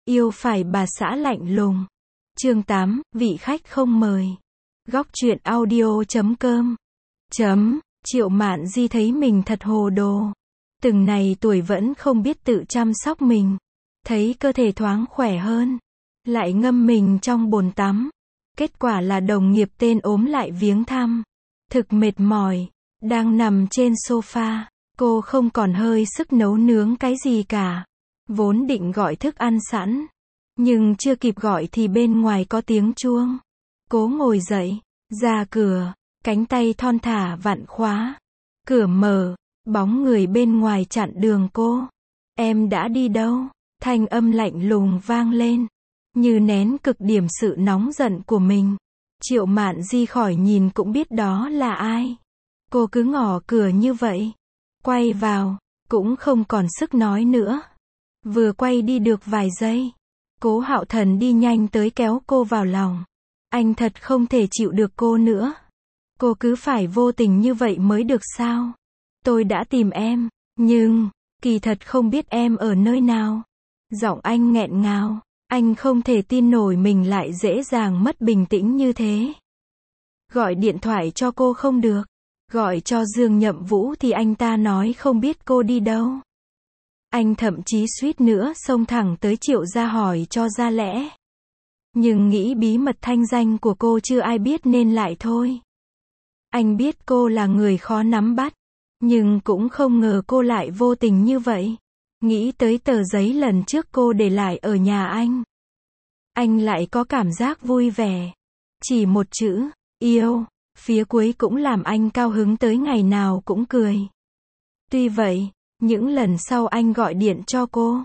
Yêu phải bà xã lạnh lùng. Chương 8, vị khách không mời. Góc truyện audio.com. Triệu Mạn Di thấy mình thật hồ đồ. Từng này tuổi vẫn không biết tự chăm sóc mình. Thấy cơ thể thoáng khỏe hơn. Lại ngâm mình trong bồn tắm. Kết quả là đồng nghiệp tên ốm lại viếng thăm. Thực mệt mỏi. Đang nằm trên sofa. Cô không còn hơi sức nấu nướng cái gì cả. Vốn định gọi thức ăn sẵn. Nhưng chưa kịp gọi thì bên ngoài có tiếng chuông. Cố ngồi dậy. Ra cửa. Cánh tay thon thả vặn khóa. Cửa mở. Bóng người bên ngoài chặn đường cô. Em đã đi đâu? Thanh âm lạnh lùng vang lên. Như nén cực điểm sự nóng giận của mình. Triệu Mạn Di khỏi nhìn cũng biết đó là ai. Cô cứ ngỏ cửa như vậy. Quay vào. Cũng không còn sức nói nữa. Vừa quay đi được vài giây. Cố Hạo Thần đi nhanh tới kéo cô vào lòng. Anh thật không thể chịu được cô nữa. Cô cứ phải vô tình như vậy mới được sao? Tôi đã tìm em, nhưng, kỳ thật không biết em ở nơi nào. Giọng anh nghẹn ngào, anh không thể tin nổi mình lại dễ dàng mất bình tĩnh như thế. Gọi điện thoại cho cô không được. Gọi cho Dương Nhậm Vũ thì anh ta nói không biết cô đi đâu. Anh thậm chí suýt nữa xông thẳng tới Triệu gia hỏi cho ra lẽ. Nhưng nghĩ bí mật thanh danh của cô chưa ai biết nên lại thôi. Anh biết cô là người khó nắm bắt. Nhưng cũng không ngờ cô lại vô tình như vậy. Nghĩ tới tờ giấy lần trước cô để lại ở nhà anh. Anh lại có cảm giác vui vẻ. Chỉ một chữ, yêu, phía cuối cũng làm anh cao hứng tới ngày nào cũng cười. Tuy vậy, những lần sau anh gọi điện cho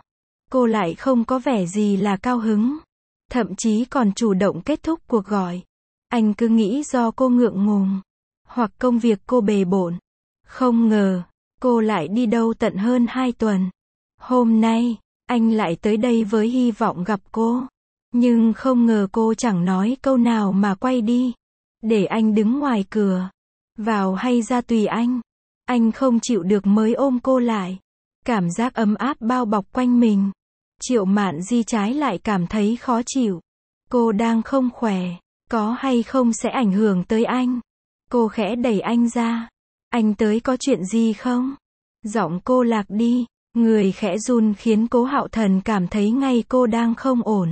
cô lại không có vẻ gì là cao hứng. Thậm chí còn chủ động kết thúc cuộc gọi. Anh cứ nghĩ do cô ngượng ngùng. Hoặc công việc cô bề bộn. Không ngờ, cô lại đi đâu tận hơn 2 tuần. Hôm nay, anh lại tới đây với hy vọng gặp cô. Nhưng không ngờ cô chẳng nói câu nào mà quay đi. Để anh đứng ngoài cửa. Vào hay ra tùy anh. Anh không chịu được mới ôm cô lại. Cảm giác ấm áp bao bọc quanh mình. Triệu Mạn Di trái lại cảm thấy khó chịu. Cô đang không khỏe. Có hay không sẽ ảnh hưởng tới anh. Cô khẽ đẩy anh ra. Anh tới có chuyện gì không? Giọng cô lạc đi. Người khẽ run khiến Cố Hạo Thần cảm thấy ngay cô đang không ổn.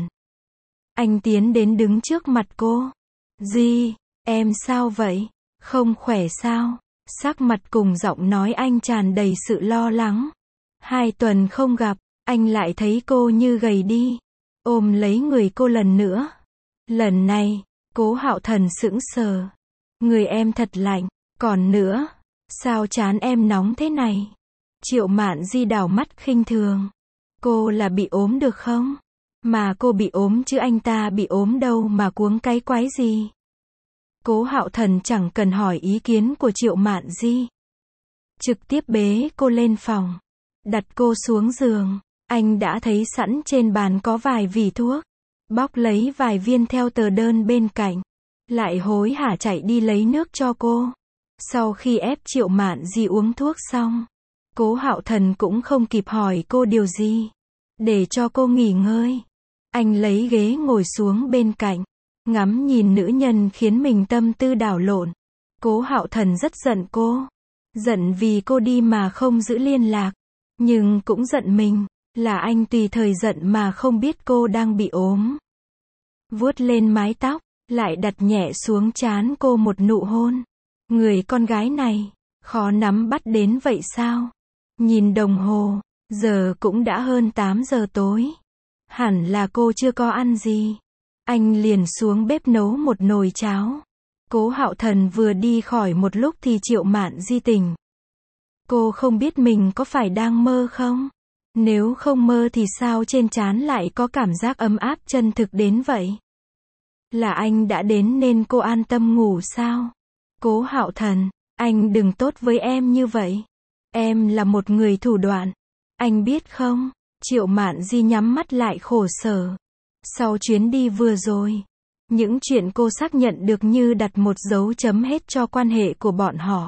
Anh tiến đến đứng trước mặt cô. Di, em sao vậy? Không khỏe sao? Sắc mặt cùng giọng nói anh tràn đầy sự lo lắng. 2 tuần không gặp, anh lại thấy cô như gầy đi. Ôm lấy người cô lần nữa. Lần này, Cố Hạo Thần sững sờ. Người em thật lạnh. Còn nữa, sao trán em nóng thế này? Triệu Mạn Di đảo mắt khinh thường. Cô là bị ốm được không? Mà cô bị ốm chứ anh ta bị ốm đâu mà cuống cái quái gì? Cố Hạo Thần chẳng cần hỏi ý kiến của Triệu Mạn Di. Trực tiếp bế cô lên phòng. Đặt cô xuống giường. Anh đã thấy sẵn trên bàn có vài vỉ thuốc. Bóc lấy vài viên theo tờ đơn bên cạnh. Lại hối hả chạy đi lấy nước cho cô. Sau khi ép Triệu Mạn Di uống thuốc xong. Cố Hạo Thần cũng không kịp hỏi cô điều gì. Để cho cô nghỉ ngơi. Anh lấy ghế ngồi xuống bên cạnh. Ngắm nhìn nữ nhân khiến mình tâm tư đảo lộn. Cố Hạo Thần rất giận cô. Giận vì cô đi mà không giữ liên lạc. Nhưng cũng giận mình. Là anh tùy thời giận mà không biết cô đang bị ốm. Vuốt lên mái tóc. Lại đặt nhẹ xuống trán cô một nụ hôn. Người con gái này. Khó nắm bắt đến vậy sao? Nhìn đồng hồ. Giờ cũng đã hơn 8 giờ tối. Hẳn là cô chưa có ăn gì. Anh liền xuống bếp nấu một nồi cháo. Cố Hạo Thần vừa đi khỏi một lúc thì Triệu Mạn Di tỉnh. Cô không biết mình có phải đang mơ không? Nếu không mơ thì sao trên trán lại có cảm giác ấm áp chân thực đến vậy? Là anh đã đến nên cô an tâm ngủ sao? Cố Hạo Thần, anh đừng tốt với em như vậy. Em là một người thủ đoạn. Anh biết không? Triệu Mạn Di nhắm mắt lại khổ sở. Sau chuyến đi vừa rồi, những chuyện cô xác nhận được như đặt một dấu chấm hết cho quan hệ của bọn họ.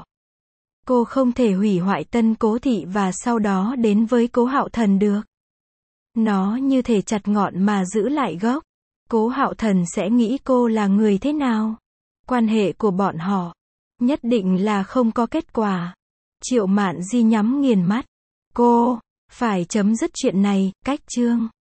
Cô không thể hủy hoại Tân Cố Thị và sau đó đến với Cố Hạo Thần được. Nó như thể chặt ngọn mà giữ lại gốc. Cố Hạo Thần sẽ nghĩ cô là người thế nào? Quan hệ của bọn họ nhất định là không có kết quả. Triệu Mạn Di nhắm nghiền mắt. Cô phải chấm dứt chuyện này, cách chương.